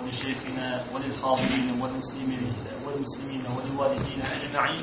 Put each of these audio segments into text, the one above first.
ولشيخنا وللحاضرين والمسلمين وللوالدين أجمعين.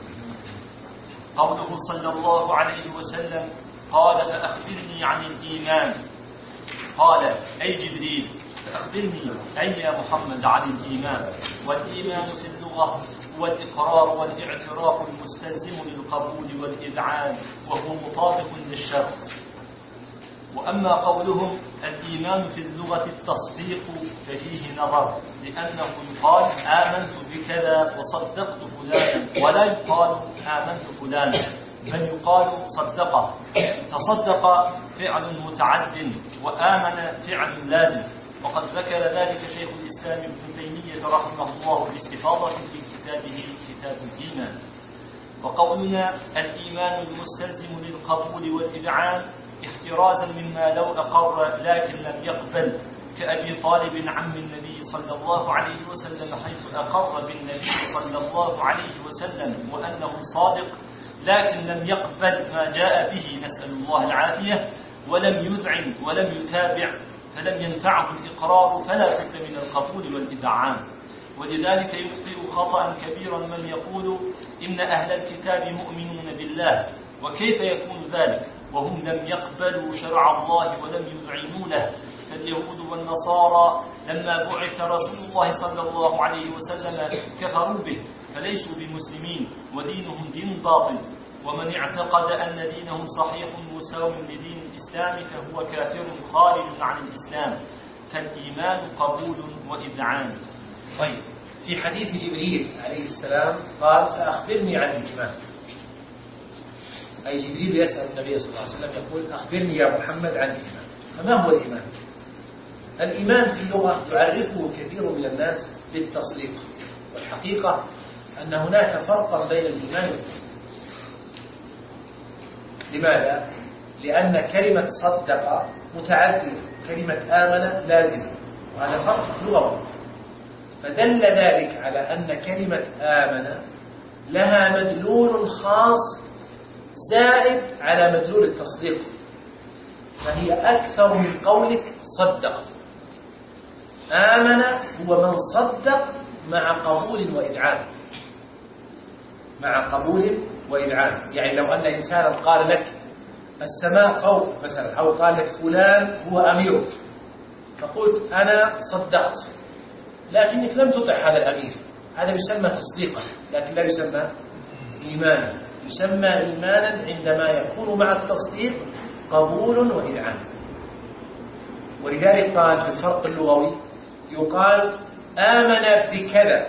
قوله صلى الله عليه وسلم قال فأخبرني عن الإيمان، قال أي جبريل فأخبرني أي يا محمد عن الإيمان. والإيمان في اللغة هو الإقرار والاعتراف المستلزم للقبول والإذعان، وهو مطابق للشرط. وأما قولهم الإيمان في اللغة التصديق ففيه نظر، لأنه يقال آمنت بكذا وصدقت فلانا، ولا يقال آمنت فلانا، بل يقال صدقه. تصدق فعل متعد وآمن فعل لازم، وقد ذكر ذلك شيخ الإسلام ابن تيمية رحمه الله باستفاضة في كتابه كتاب الإيمان. وقولنا الإيمان المستلزم للقبول والإذعان احترازا مما لو أقر لكن لم يقبل، كأبي طالب عم النبي صلى الله عليه وسلم، حيث أقر بالنبي صلى الله عليه وسلم وأنه صادق، لكن لم يقبل ما جاء به، نسأل الله العافية، ولم يذعن ولم يتابع، فلم ينفعه الإقرار، فلا بد من القبول والإذعان. ولذلك يخطئ خطأ كبيرا من يقول إن أهل الكتاب مؤمنون بالله، وكيف يكون ذلك وهم لم يقبلوا شرع الله ولم يذعنوا له؟ فاليهود والنصارى لما بعث رسول الله صلى الله عليه وسلم كفروا به، فليسوا بمسلمين ودينهم دين باطل، ومن اعتقد أن دينهم صحيح مساو لدين الإسلام فهو كافر خارج عن الإسلام. فالإيمان قبول وإذعان. طيب، في حديث جبريل عليه السلام قال فأخبرني عن الإيمان، أي جبريل يسأل النبي صلى الله عليه وسلم يقول أخبرني يا محمد عن الإيمان. فما هو الإيمان؟ الإيمان في اللغة يعرفه كثير من الناس بالتصديق، والحقيقة أن هناك فرقا بين الإيمان والتصديق. لماذا؟ لأن كلمة صدق متعدية، كلمة آمن لازمة، وهذا فرق لغوي. فدل ذلك على أن كلمة آمن لها مدلول خاص زائد على مدلول التصديق، فهي أكثر من قولك صدق. آمن هو من صدق مع قبول وإذعان، مع قبول وإذعان. يعني لو أن إنسانا قال لك السماء فوق مثلا، أو قال لك فلان هو أميرك، فقلت أنا صدقت، لكنك لم تطع هذا الأمير، هذا يسمى تصديقا، لكن لا يسمى إيمانا. يسمى إيمانا عندما يكون مع التصديق قبول وإذعان. ولذلك قال في الفرق اللغوي يقال آمن بكذا،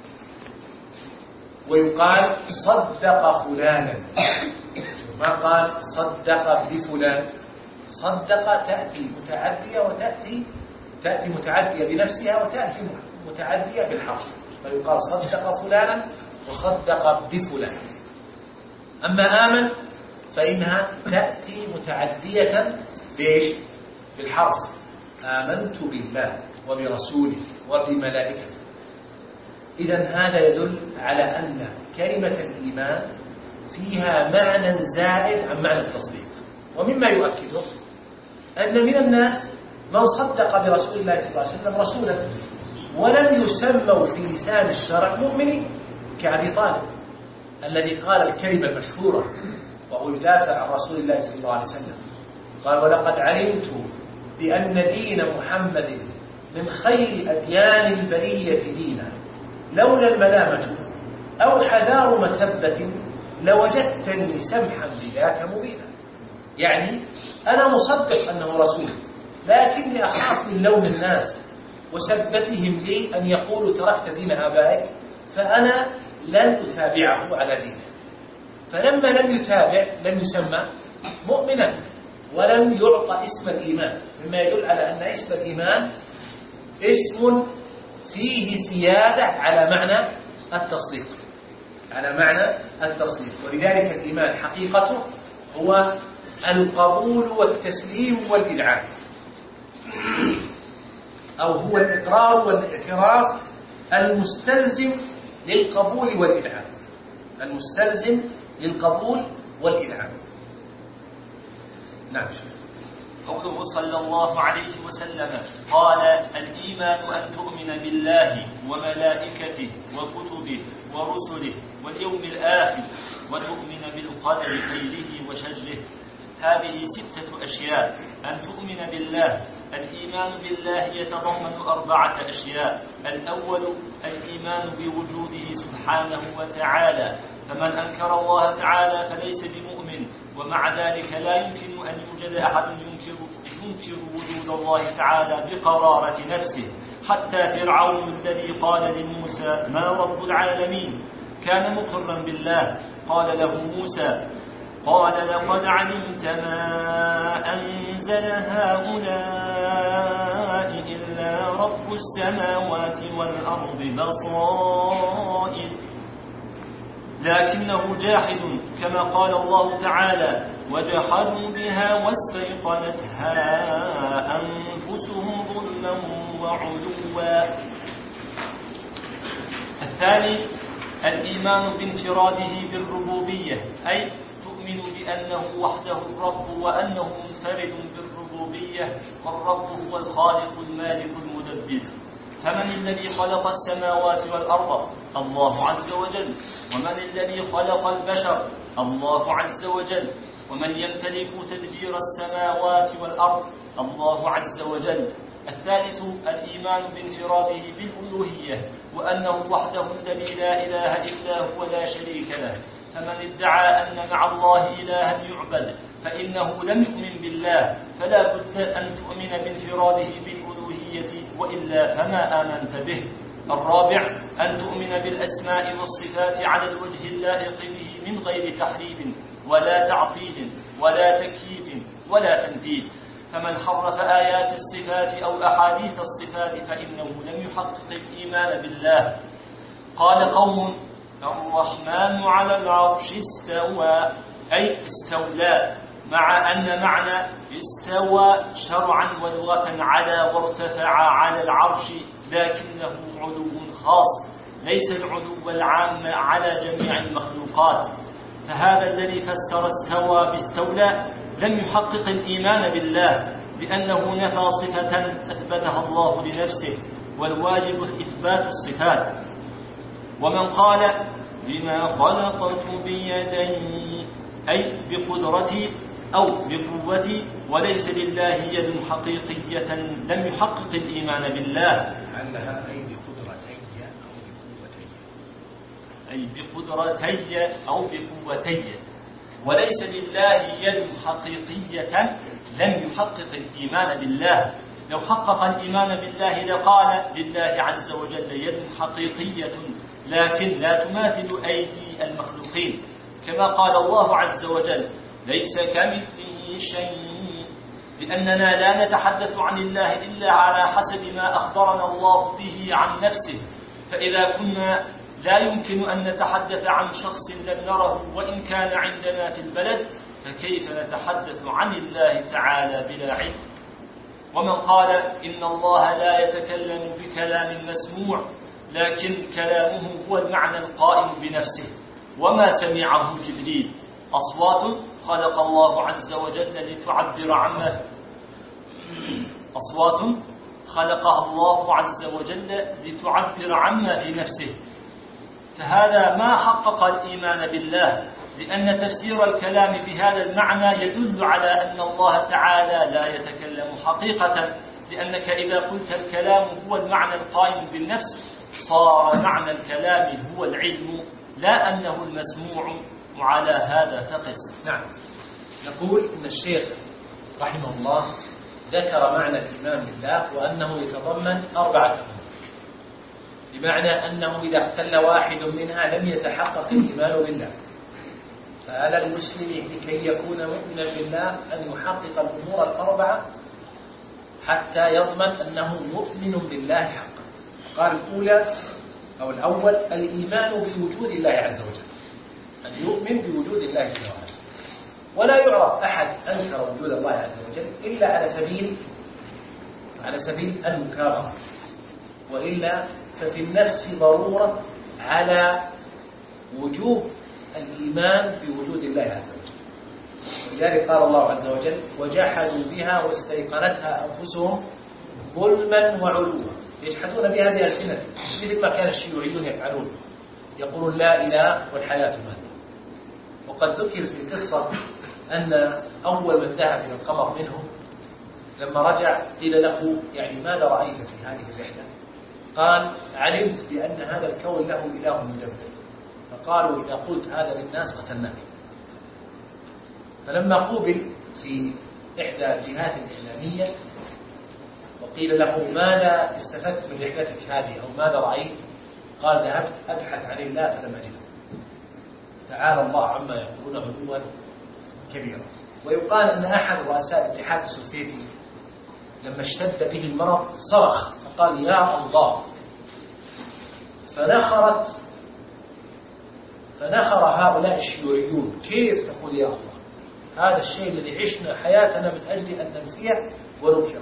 ويقال صدق فلانا، ما قال صدق بفلان. صدق تأتي متعدية تأتي متعدية بنفسها، وتأتي متعدية بالحرف، فيقال صدق فلانا وصدق بفلان. أما آمن فإنها تأتي متعدية بإيش؟ بالحرف، آمنت بالله وبرسوله وبملائكته. إذن هذا يدل على أن كلمة الإيمان فيها معنى زائد عن معنى التصديق. ومما يؤكده أن من الناس من صدق برسول الله صلى الله عليه وسلم رسولا ولم يسموا في لسان الشرع مؤمنين، كأبي طالب الذي قال الكلمة المشهورة وهو يدافع عن رسول الله صلى الله عليه وسلم، قال ولقد علمت بأن دين محمد من خير أديان البرية دينا، لولا الملامة أو حذار مسبة لوجدتني سمحا بذاك مبينا. يعني أنا مصدق أنه رسول، لكني أخاف من لوم الناس وسبتهم لي أن يقولوا تركت دين آبائك، فأنا لن أتابعه على دينه. فلما لم يتابع لم يسمى مؤمنا ولم يعطى اسم الإيمان، مما يدل على أن اسم الإيمان اسم فيه زيادة على معنى التصديق، ولذلك الإيمان حقيقته هو القبول والتسليم والإذعان، أو هو الإقرار والاعتراف المستلزم للقبول والإذعان. نعم. قوله صلى الله عليه وسلم قال الإيمان أن تؤمن بالله وملائكته وكتبه ورسله واليوم الآخر وتؤمن بالقدر خيره وشره. هذه 6 أشياء. أن تؤمن بالله. الإيمان بالله يتضمن 4 أشياء. الأول الإيمان بوجوده سبحانه وتعالى، فمن أنكر الله تعالى فليس بمؤمن، ومع ذلك لا يمكن أن يوجد أحد ينكر وجود الله تعالى بقرارة نفسه. حتى فرعون الذي قال لموسى ما رب العالمين كان مقرا بالله. قال له موسى قال لقد علمت ما أنزل هؤلاء إلا رب السماوات والأرض بصائر لكنه جاحد، كما قال الله تعالى وجحدوا بها واستيقنتها أنفسهم ظلما وعلوا. الثاني الإيمان بانفراده بالربوبية، أي تؤمن بأنه وحده الرب وأنه منفرد بالربوبية، والرب هو الخالق المالك المدبر. فمن الذي خلق السماوات والأرض؟ الله عز وجل. ومن الذي خلق البشر؟ الله عز وجل. ومن يمتلك تدبير السماوات والأرض؟ الله عز وجل. الثالث الإيمان بانفراده بالألوهية، وأنه وحده الذي لا إله إلا هو لا شريك له. فمن ادعى أن مع الله إلها يعبد فإنه لم يؤمن بالله، فلا بد أن تؤمن بانفراده بالألوهية، وإلا فما آمنت به. الرابع أن تؤمن بالأسماء والصفات على الوجه اللائق به من غير تحريف ولا تعطيل ولا تكييف ولا تمثيل. فمن حرف آيات الصفات أو أحاديث الصفات فإنه لم يحقق الإيمان بالله. قال قوم الرحمن على العرش استوى، أي استولى، مع أن معنى استوى شرعا ولغة على وارتفع على العرش، لكنه علو خاص ليس العلو العام على جميع المخلوقات. فهذا الذي فسر استوى باستولى لم يحقق الإيمان بالله، لأنه نفى صفة أثبتها الله لنفسه، والواجب إثبات الصفات. ومن قال بما خلقت بيدي، أي بقدرتي أو بقوتي، وليس لله يد حقيقية، لم يحقق الإيمان بالله. لعلها أي بقدرتي أو بقوتي، أي بقدرتي أو بقوتي، وليس لله يد حقيقية، لم يحقق الإيمان بالله. لو حقق الإيمان بالله لقال لله عز وجل يد حقيقية لكن لا تماثل أيدي المخلوقين، كما قال الله عز وجل ليس كمثله شيء، لأننا لا نتحدث عن الله إلا على حسب ما أخبرنا الله به عن نفسه. فإذا كنا لا يمكن أن نتحدث عن شخص لم نره وإن كان عندنا في البلد، فكيف نتحدث عن الله تعالى بلا علم؟ ومن قال إن الله لا يتكلم بكلام مسموع، لكن كلامه هو المعنى القائم بنفسه، وما سمعه جبريل، أصوات خلق الله عز وجل لتعبر عما أصوات خلقها الله عز وجل لتعبر عما في نفسه. فهذا ما حقق الإيمان بالله، لأن تفسير الكلام في هذا المعنى يدل على أن الله تعالى لا يتكلم حقيقة، لأنك إذا قلت الكلام هو المعنى القائم بالنفس صار معنى الكلام هو العلم لا أنه المسموع، وعلى هذا فقس. نعم، نقول إن الشيخ رحمه الله ذكر معنى الإيمان بالله وأنه يتضمن 4 أمور، بمعنى أنه إذا اختل واحد منها لم يتحقق الإيمان بالله. فعلى المسلم لكي يكون مؤمنا بالله أن يحقق الأمور 4 حتى يضمن أنه مؤمن بالله حقا. قال الأولى أو الأول الإيمان بوجود الله عز وجل، أن يؤمن بوجود الله جل وعلا. ولا يعرف أحد أنكر وجود الله عز وجل إلا على سبيل المكابرة، وإلا ففي النفس ضرورة على وجوب الإيمان بوجود الله عز وجل. ولذلك قال الله عز وجل وجحدوا بها واستيقنتها أنفسهم ظلما وعلوا. يجحدون بها بألسنتهم مثل ما كان الشيوعيون يفعلون، يقولون لا إله والحياة مادة. وقد ذكر في قصة أن أول من ذهب إلى القمر منهم لما رجع قيل له يعني ماذا رأيت في هذه الرحلة؟ قال علمت بأن هذا الكون له إله مدبر، فقالوا إذا قلت هذا للناس قتلناك. فلما قوبل في إحدى الجهات الإعلامية وقيل له ماذا استفدت من رحلتك هذه أو ماذا رأيت؟ قال ذهبت أبحث عن الله فلم أجده. تعالى الله عما يقولون علوا كبيرا. ويقال أن أحد رؤساء الاتحاد السوفيتي لما اشتد به المرض صرخ فقال يا الله، فنخر هؤلاء الشيوعيون كيف تقول يا الله؟ هذا الشيء الذي عشنا حياتنا من أجل أن ننفيه وننكره.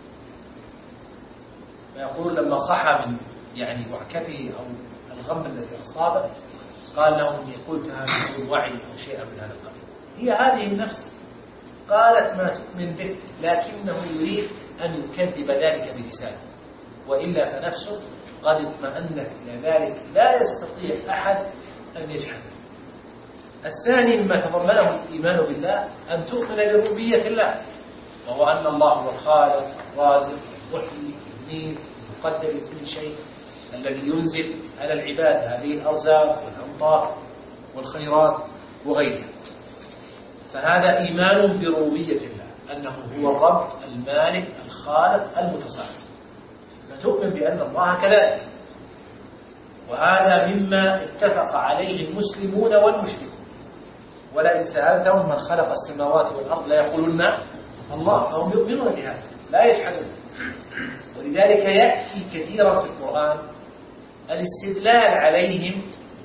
فيقول لما صحى من يعني وعكته أو الغم الذي أصابه قال لهم قلتها بدون وعي أو شيئا من هذا القبيل. هي هذه النفس قالت ما تؤمن به، لكنه يريد أن يكذب ذلك بلسانه، وإلا فنفسه قد اطمأنت إلى ذلك لا يستطيع أحد أن يجحده. الثاني مما تضمنه الإيمان بالله أن تؤمن بربوبية الله، وهو أن الله هو الخالق الرازق المحيي المميت المقدر لكل شيء، الذي ينزل على العباد هذه الأرزاق والأمطار والخيرات وغيرها. فهذا إيمان بربوبية الله، أنه هو الرب المالك الخالق المتصرف، فتؤمن بأن الله كذلك. وهذا مما اتفق عليه المسلمون والمشركون. ولئن سألتهم من خلق السماوات والأرض لا يقولون الله، فهم يؤمنون بهذا لا يجحدون. ولذلك يأتي كثيرا في القرآن الاستدلال عليهم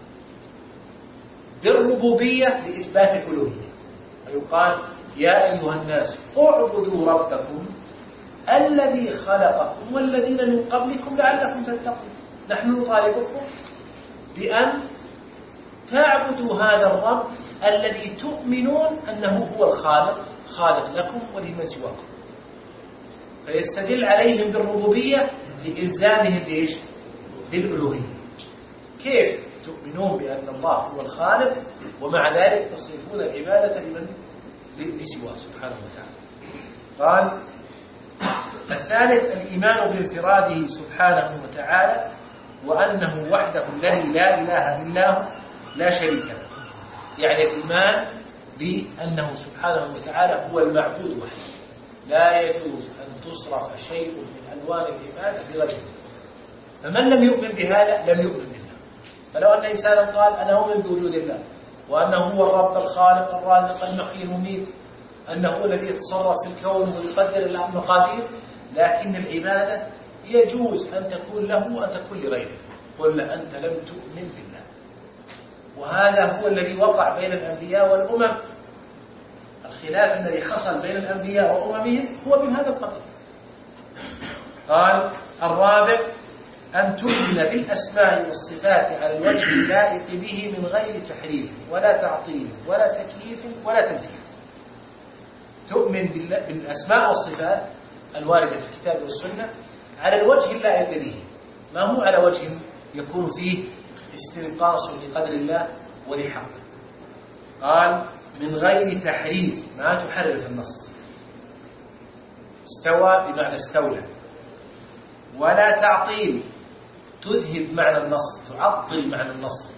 بالربوبية لإثبات الألوهية، ويقال يا أيها الناس اعبدوا ربكم الذي خلقكم والذين من قبلكم لعلكم تتقون. نحن نطالبكم بأن تعبدوا هذا الرب الذي تؤمنون أنه هو الخالق، خالق لكم ولمن سواكم. فيستدل عليهم بالربوبية لإلزامهم بإيش؟ بالألوهية. كيف تؤمنون بأن الله هو الخالق ومع ذلك تصرفون العبادة لمن لسواه سبحانه وتعالى؟ قال الثالث الإيمان بانفراده سبحانه وتعالى، وأنه وحده الذي لا إله إلا هو لا شريك له. يعني الإيمان بأنه سبحانه وتعالى هو المعبود وحده، لا يجوز أن تصرف شيء من ألوان العبادة بغيره. فمن لم يؤمن بهذا لم يؤمن بالله. فلو أن إنسانا قال أنا أؤمن بوجود الله وأنه هو الرب الخالق الرازق المحيي المميت، أنه هو الذي يتصرف في الكون ويقدر المقادير، لكن العبادة يجوز أن تكون له وأن تكون لغيره، قل أنت لم تؤمن بالله. وهذا هو الذي وقع بين الأنبياء والأمم. الخلاف الذي حصل بين الأنبياء وأممهم هو من هذا القبيل. قال الرابع أن تؤمن بالأسماء والصفات على الوجه اللائق به من غير تحريف ولا تعطيل ولا تكييف ولا تمثيل. تؤمن بالأسماء والصفات الواردة في الكتاب والسنة على الوجه اللائق به، ما هو على وجه يكون فيه استنقاص لقدر الله ولحقه. قال من غير تحريف، ما تحرف النص، استوى بمعنى استولى، ولا تعطيل تذهب معنى النص، تعطل معنى النص،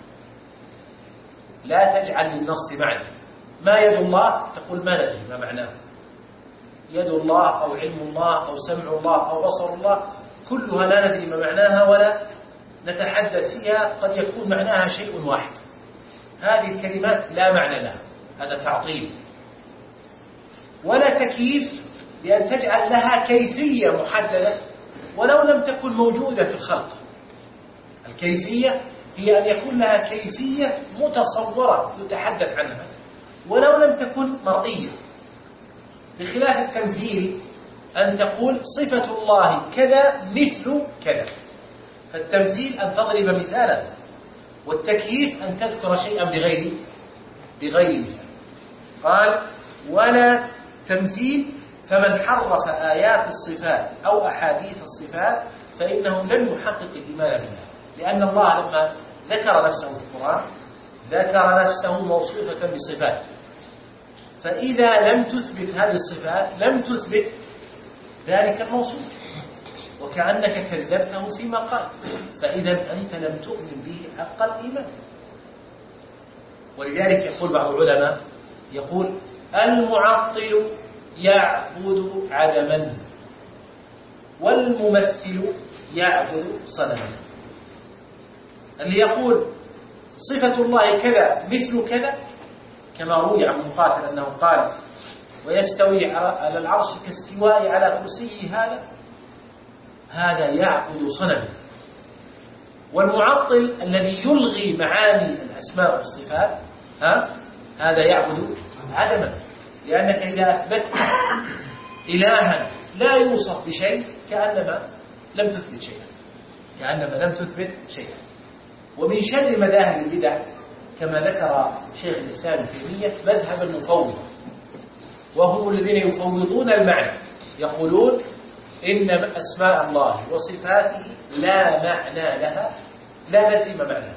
لا تجعل للنص معنى. ما يد الله تقول ما ندري ما معناه، يد الله أو علم الله أو سمع الله أو بصر الله كلها لا ندري ما معناها ولا نتحدث فيها، قد يكون معناها شيء واحد. هذه الكلمات لا معنى لها، هذا تعطيل. ولا تكييف بأن تجعل لها كيفية محددة ولو لم تكن موجودة في الخلق. الكيفية هي أن يكون لها كيفية متصورة يتحدث عنها ولو لم تكن مرئية، بخلاف التمثيل أن تقول صفة الله كذا مثل كذا. فالتمثيل أن تضرب مثالا، والتكييف أن تذكر شيئا بغير مثال. قال ولا تمثيل، فمن حرف آيات الصفات أو أحاديث الصفات فإنه لم يحقق الإيمان بالله، لأن الله لما ذكر نفسه في القرآن ذكر نفسه موصوفة بصفات، فإذا لم تثبت هذه الصفات لم تثبت ذلك الموصوف، وكأنك كذبته فيما قال، فإذا أنت لم تؤمن به حق الإيمان. ولذلك يقول بعض العلماء يقول المعطل يعبد عدما والممثل يعبد صنما. اللي يقول صفة الله كذا مثل كذا، كما روي عن مقاتل أنه قال ويستوي على العرش كاستواء على كرسيه، هذا يعبد صنما. والمعطل الذي يلغي معاني الأسماء والصفات هذا يعبد عدما، لأنك إذا أثبت إلها لا يوصف بشيء كأنما لم تثبت شيئا. ومن شر مذاهب البدع كما ذكر شيخ الإسلام ابن تيمية مذهب المفوضة، وهم الذين يفوضون المعنى، يقولون إن أسماء الله وصفاته لا معنى لها، لا ندري ما معناها.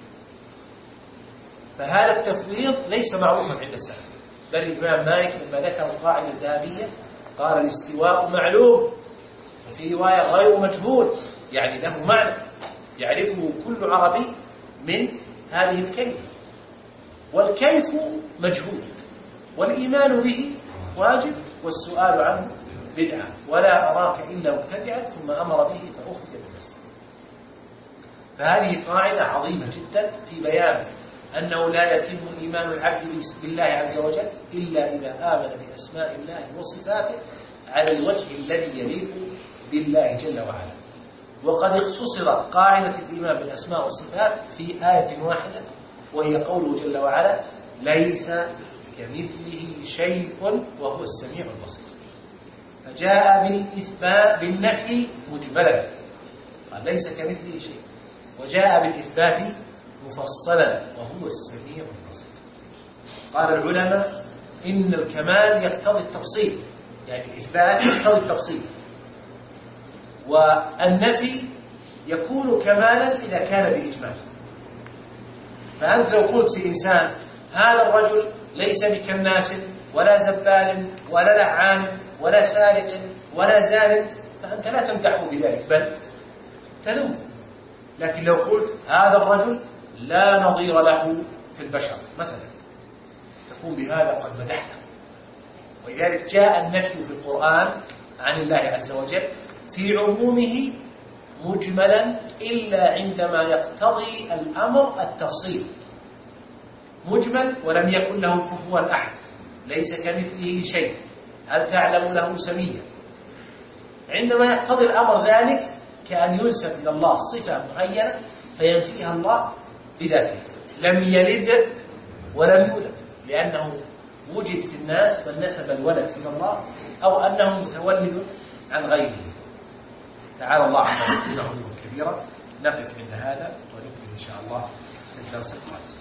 فهذا التفويض ليس معروفا عند السلف، بل الإمام مالك لما ذكر القاعدة الذهبية قال الاستواء معلوم، وفي رواية غير مجهول، يعني له معنى يعرفه كل عربي من هذه الكلمة، والكيف مجهول، والإيمان به واجب، والسؤال عنه بدعة، ولا أراك إلا مبتدعا ثم أمر به فأخذ بالناس. فهذه قاعدة عظيمة جدا في بيان أنه لا يتم إيمان العبد بالله عز وجل إلا إذا آمن بأسماء الله وصفاته على الوجه الذي يليق بالله جل وعلا. وقد اختصرت قاعدة الإيمان بالأسماء والصفات في آية واحدة، وهي قوله جل وعلا ليس كمثله شيء وهو السميع البصير. فجاء بالإثبات بالنفي مجملا، قال ليس كمثله شيء، وجاء بالإثبات مفصلا وهو السميع البصير. قال العلماء إن الكمال يقتضي التفصيل، يعني الإثبات يقتضي التفصيل، والنفي يكون كمالا إذا كان بإجمال. فأنت لو قلت في إنسان هذا الرجل ليس بكناس ولا زبال ولا لعان ولا سارق ولا زان، فأنت لا تمدحه بذلك بل تلوم. لكن لو قلت هذا الرجل لا نظير له في البشر مثلا، تكون بهذا قد مدحته. ولذلك جاء النفي في القرآن عن الله عز وجل في عمومه مجملا إلا عندما يقتضي الأمر التفصيل، مجمل ولم يكن له كفوا أحد، ليس كمثله شيء، هل تعلم له سميا. عندما يقتضي الأمر ذلك كأن ينسب إلى الله صفة معينة فينفيها الله بذاته، لم يلد ولم يولد، لأنه وجد في الناس من نسب الولد إلى الله أو أنه متولد عن غيره. تعالى الله عما يقولون علوا كبيرا. نقف عند هذا ونكمل إن شاء الله في الدرس القادم.